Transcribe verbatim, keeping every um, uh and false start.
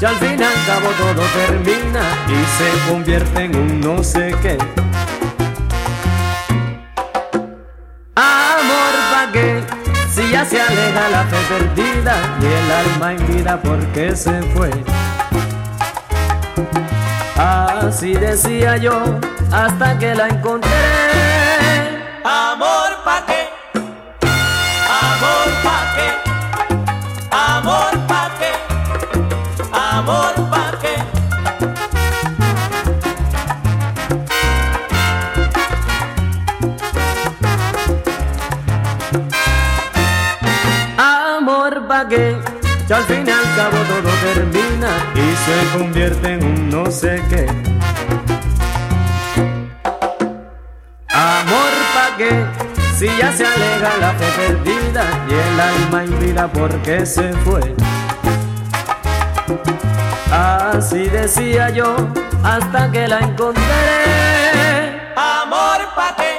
y al fin y al cabo todo termina y se convierte en un no sé qué. Amor pa' qué, si ya se aleja la fe perdida y el alma en vida porque se fue. Así decía yo hasta que la encontré. Amor pa' qué, amor pa' qué, amor pa' qué, amor pa' qué. Amor pa' qué, y al fin y al cabo todo termina y se convierte en un no sé qué. Amor pa' qué, si ya se aleja la fe perdida y el alma en vida porque se fue. Así decía yo hasta que la encontré. Amor pa' qué.